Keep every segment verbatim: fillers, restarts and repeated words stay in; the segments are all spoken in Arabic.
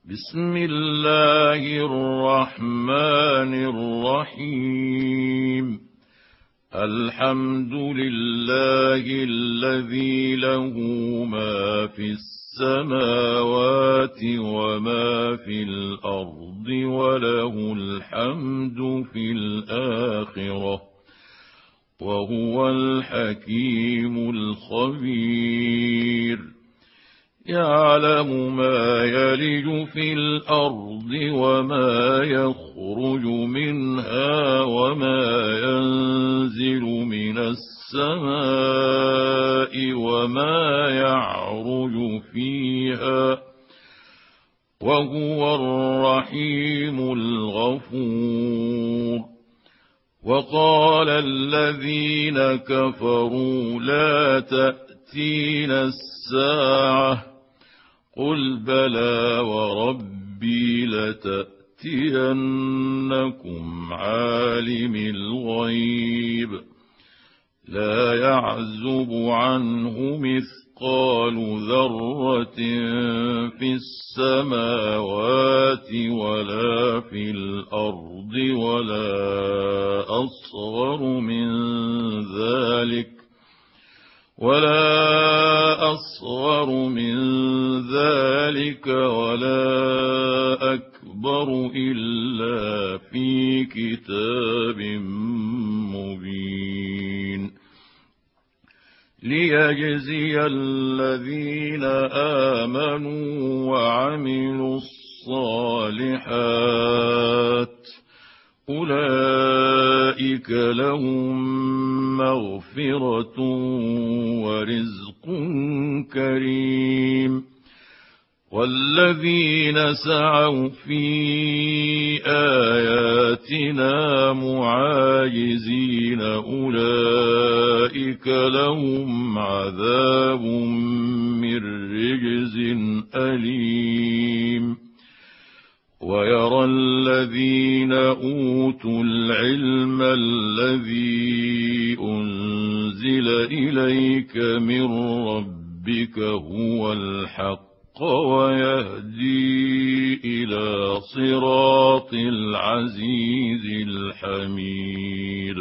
بسم الله الرحمن الرحيم. الحمد لله الذي له ما في السماوات وما في الأرض وله الحمد في الآخرة، وهو الحكيم الخبير. يعلم ما يلج في الأرض وما يخرج منها وما ينزل من السماء وما يعرج فيها، وهو الرحيم الغفور. وقال الذين كفروا لا تأتينا الساعة، قل بلى وربي لتأتينكم عالم الغيب لا يعزب عنه مثقال ذرة في السماوات ولا في الأرض ولا أصغر من ذلك ولا أصغر من ذلك ولا أكبر إلا في كتاب مبين، ليجزي الذين آمنوا وعملوا الصالحات أولئك لهم مغفرة ورزق كريم. والذين سعوا في آياتنا معاجزين أولئك لهم عذاب من رجز أليم. ويرى الذين أوتوا العلم الذي أنزل إليك من ربك هو الحق ويهدي إلى صراط العزيز الحميد.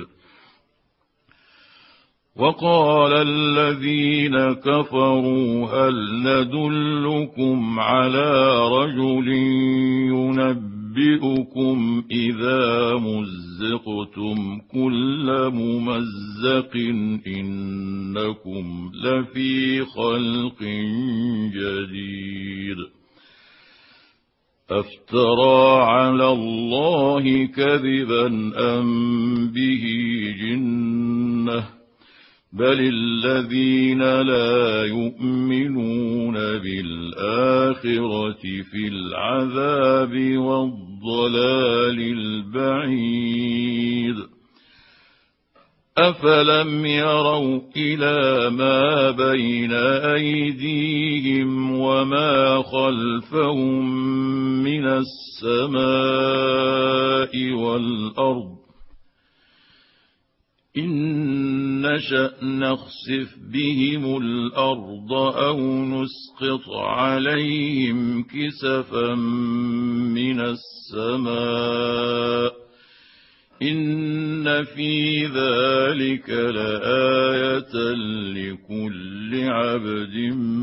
وقال الذين كفروا هل ندلكم على رجل ينبئكم إذا مزقتم كل ممزق إنكم لفي خلق جديد. أفترى على الله كذبا أم به جنة، بل الذين لا يؤمنون بالآخرة في العذاب والضلال البعيد. أفلم يروا إلى ما بين أيديهم وما خلفهم من السماء والأرض إن نشأ نخسف بهم الأرض أو نسقط عليهم كسفا من السماء إن في ذلك لآية لكل عبد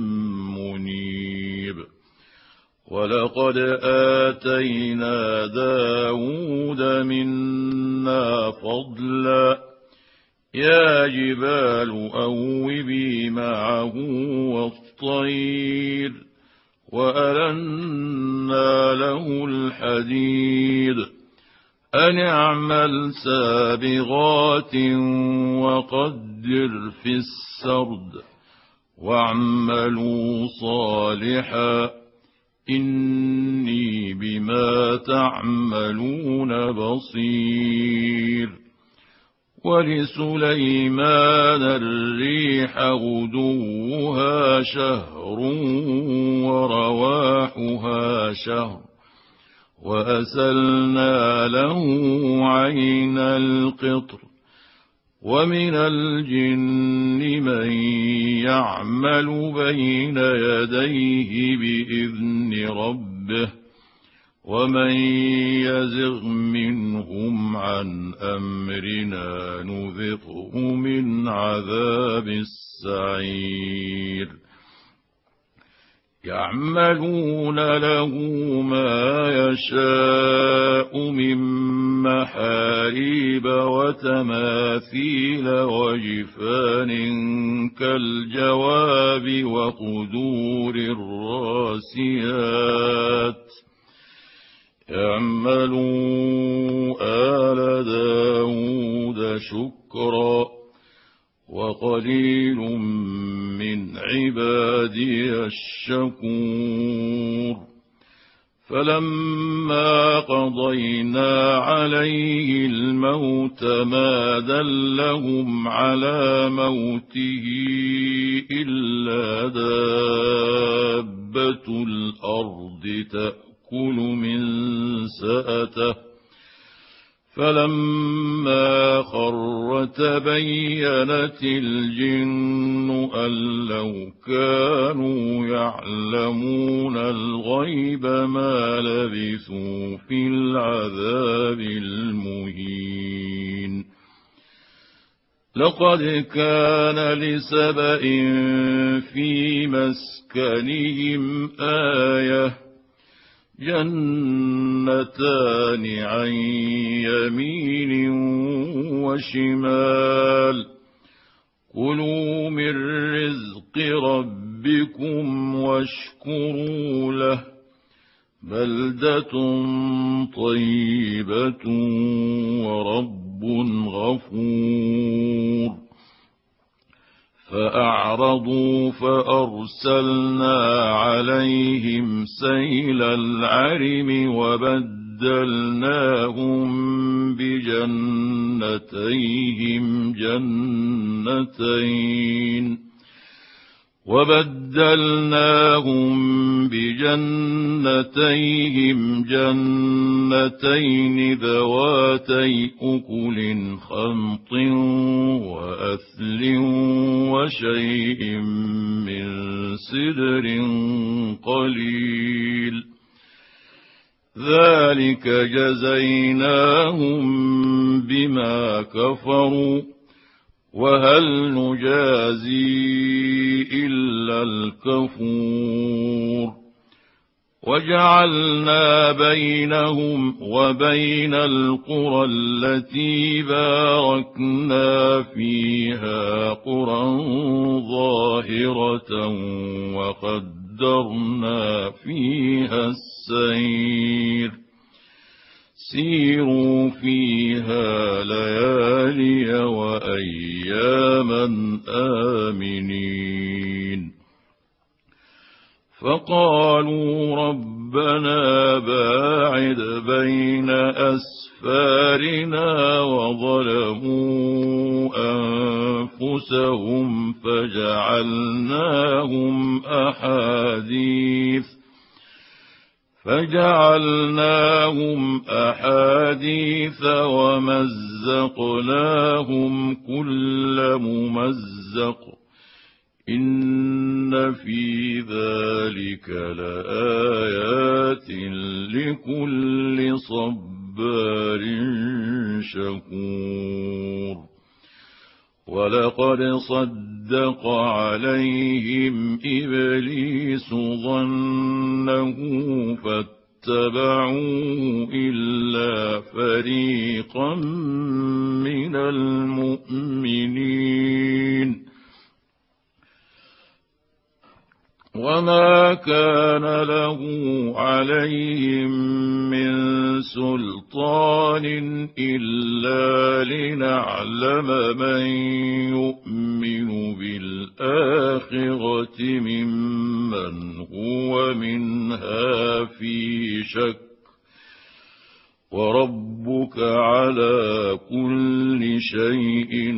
منيب. ولقد آتينا داود منا فضلا يا جبال أوبي معه والطير وألنا له الحديد أن اعمل سابغات وقدر في السرد واعملوا صالحا إني بما تعملون بصير. ولسليمان الريح غدوها شهر ورواحها شهر وأسلنا له عين القطر ومن الجن من يعمل بين يديه بإذن ربه ومن يزغ منهم عن أمرنا نذقه من عذاب السعير يعملون له ما يشاء من محاريب وتماثيل وجفان كالجواب وقدور الراسيات اعملوا آل داود شكرا وقليل من عبادي الشكور فلما قضينا عليه الموت ما دلهم على موته إلا دابة الأرض تأكل من سأته فلما خر تبينت الجن أن لو كانوا يعلمون الغيب ما لبثوا في العذاب المهين لقد كان لسبإ في مسكنهم آية جنتان عن يمين وشمال كلوا من رزق ربكم واشكروا له بلدة طيبة ورب غفور فأعرضوا فأرسلنا عليهم سيل العرم وبدلناهم بجنتيهم جنتين وبدلناهم بجنتيهم جنتين ذواتي أكل خمط وأثل وشيء من سدر قليل ذلك جزيناهم بما كفروا وهل نجازي إلا الكفور وجعلنا بينهم وبين القرى التي باركنا فيها قرى ظاهرة وقدرنا فيها السير سيروا فيها ليالي وأياما آمنين فقالوا ربنا باعد بين أسفارنا وظلموا أنفسهم فجعلناهم أحاديث فجعلناهم أحاديث ومزقناهم كل ممزق إن في ذلك لآيات لكل صبار شكور ولقد صدق عليهم إبليس ظنه فاتبعوه إلا فريقا من المؤمنين وما كان له عليهم من سلطان إلا لنعلم من يؤمن بالآخرة ممن هو منها في شك وربك على كل شيء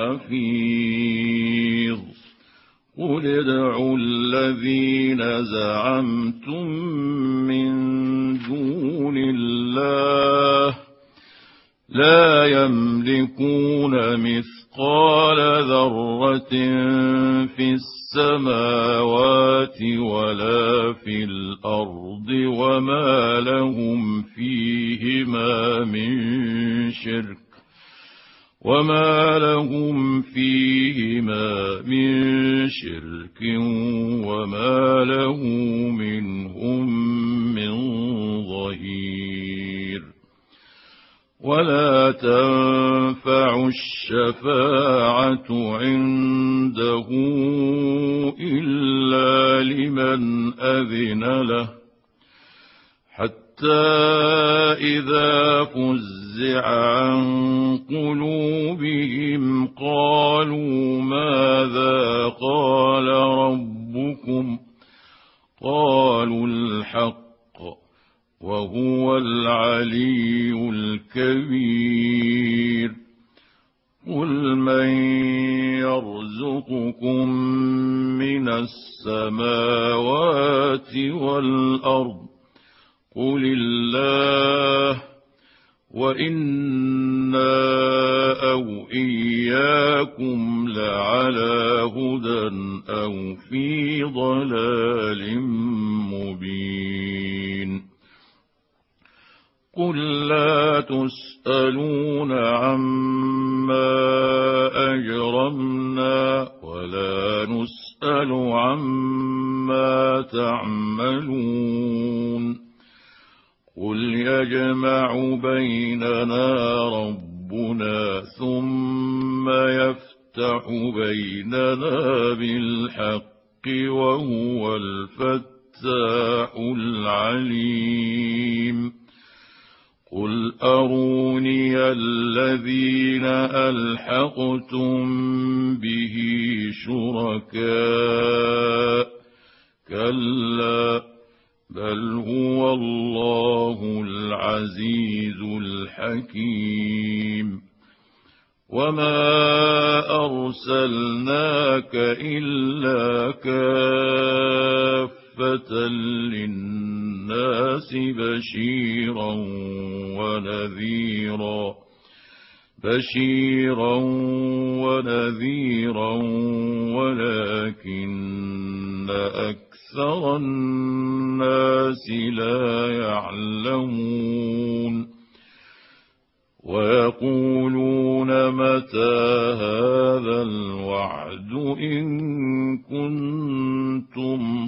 حفيظ قل ادعوا الذين زعمتم من دون الله لا يملكون مثقال ذرة في السماوات ولا في الأرض وما لهم فيهما من شرك وما لهم فيهما من شرك وما له منهم من ظهير. ولا تنفع الشفاعة عنده إلا لمن أذن له حتى إذا فزع عن قلوبهم قالوا ماذا قال ربكم قالوا الحق وهو العلي الكبير. قل من يرزقكم من السماوات والأرض قل الله وإنا أو إياكم لعلى هدى أو في ضلال مبين. قل لا تسألون عما أجرمنا ولا نسأل عما تعملون. قل يجمع بيننا ربنا ثم يفتح بيننا بالحق وهو الفتاح العليم. قل أروني الذين ألحقتم به شركاء كلا بل هو الله العزيز الحكيم. وما أرسلناك إلا كافة للناس بشيرا ونذيرا بشيرا ونذيرا ولكن أكثر الناس لا يعلمون. ويقولون متى هذا الوعد إن كنتم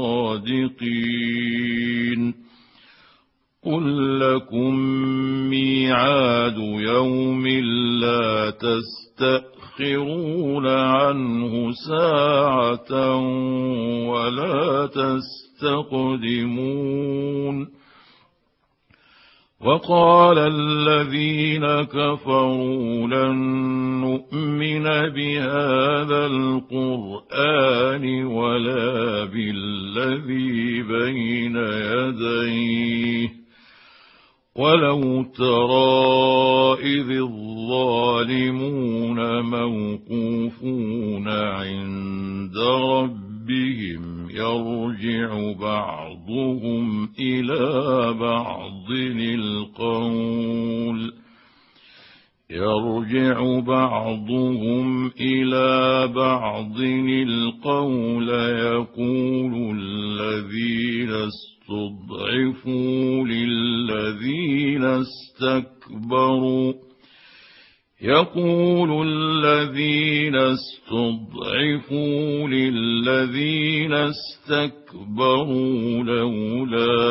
صادقين. قل لكم ميعاد يوم لا تستأخرون عنه ساعة ولا تستقدمون. وقال الذين كفروا لن نؤمن بهذا القرآن ولا بالذي بين يديه ولو ترى إذ الظالمون موقوفون عند ربهم يرجع بعضهم إلى بعض القول يرجع بعضهم إلى بعض القول يقول الذين استضعفوا للذين استكبروا يقول الذين استضعفوا للذين استكبروا لولا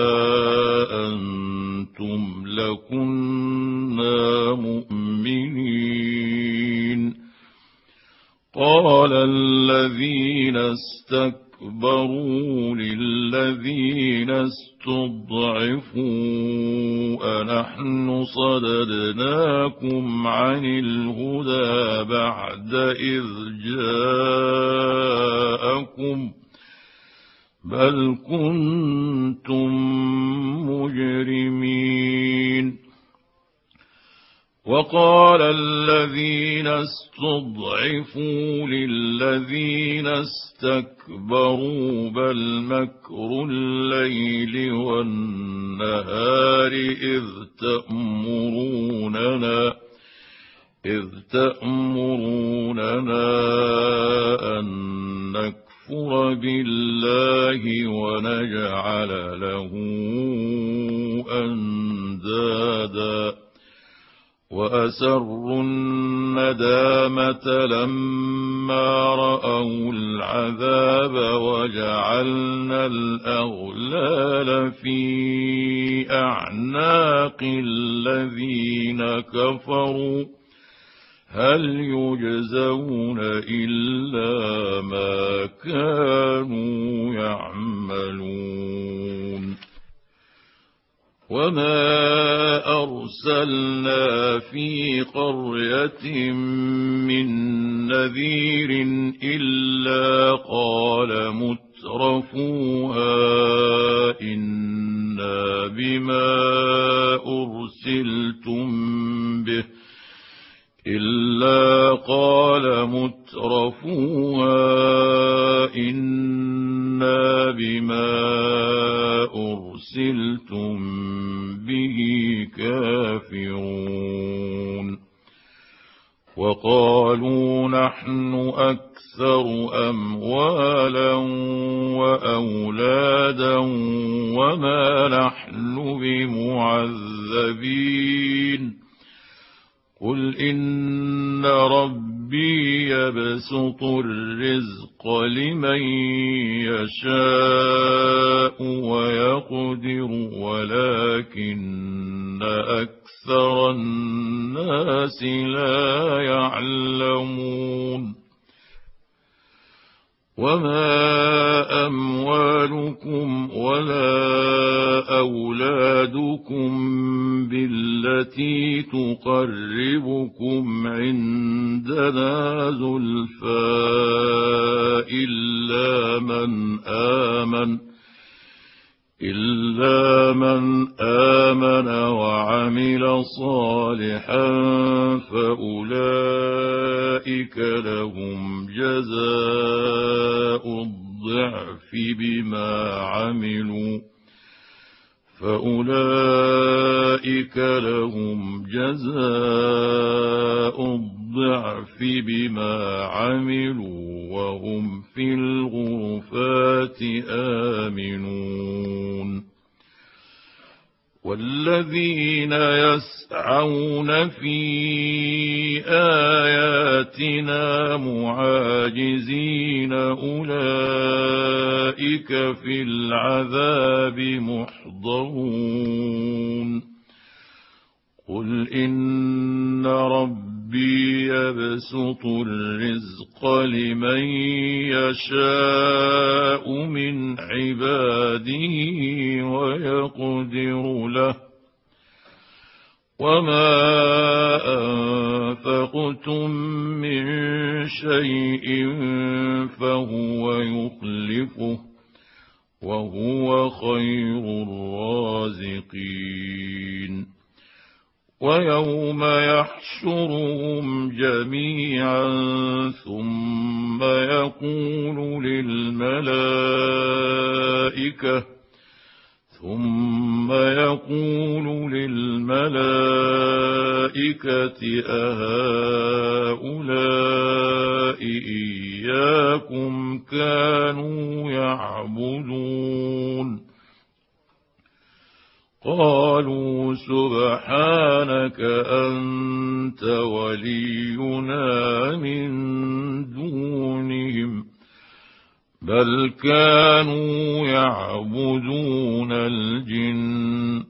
أنتم لكنا مؤمنين. قال الذين استكبروا للذين استضعفوا أنحن صددناكم عن الهدى بعد إذ جاءكم بل كنتم مجرمين. وقال الذين استضعفوا للذين استكبروا بل مكر الليل والنهار إذ تأمروننا إذ تأمروننا أن نكفر نكفر بالله ونجعل له أندادا وأسروا الندامة لما رأوا العذاب وجعلنا الأغلال في أعناق الذين كفروا هل يجزون إلا ما كانوا يعملون وما أرسلنا في قرية من نذير إلا قال مترفوها إنا بما أرسلتم به إلا قال مترفوها إنا بما أرسلتم به كافرون وقالوا نحن أكثر أموالا وأولادا وما نحن بمعذبين قل إن ربي يبسط الرزق لمن يشاء ويقدر ولكن أكثر الناس لا يعلمون وما أموالكم ولا أولادكم بالتي تقربكم عندنا زلفى إلا من آمن إلا من آمن وعمل صالحا فأولئك لهم جزاء الضعف بما عملوا فأولئك لهم جزاء الضعف بما عملوا وهم في الغرفات آمنون والذين يسعون في آياتنا معاجزين أولئك في العذاب محضرون قل إن ربي يبسط الرزق لمن يشاء من عباده ويقدر له وما أنفقتم من شيء فهو يخلفه وهو خير الرازقين ويوم يحشرهم جميعا ثم يقول للملائكة ثم يقول للملائكة أهؤلاء إياكم كانوا يعبدون قالوا سبحانك أنت ولينا من دونهم بل كانوا يعبدون الجن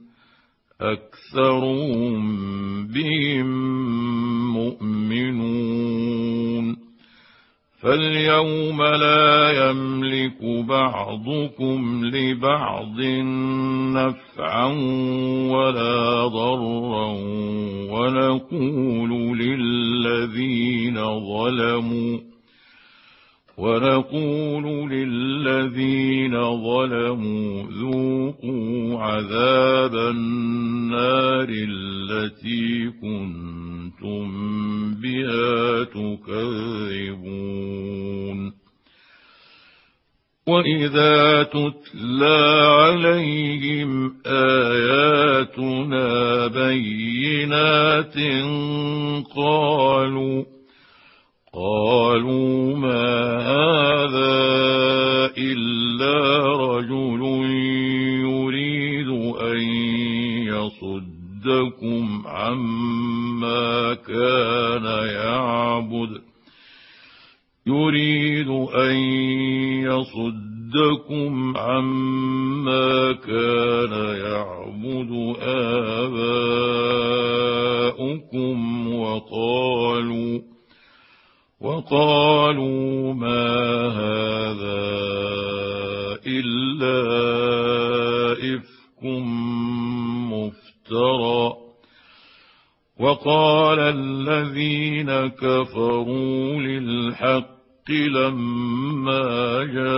أكثرهم بهم مؤمنون فاليوم لا يملك بعضكم لبعض نفعا ولا ضرا ونقول للذين ظلموا ونقول للذين ظلموا ذوقوا عذاب النار التي كنتم بها تكذبون وإذا تتلى عليهم آياتنا بينات قالوا قالوا ما هذا أن يصدكم عما كان يعبد يريد أن يصدكم عما كان يعبد آباؤكم وقالوا وقالوا ما هذا إلا إفك مفترى وقال الذين كفروا للحق لما جاءوا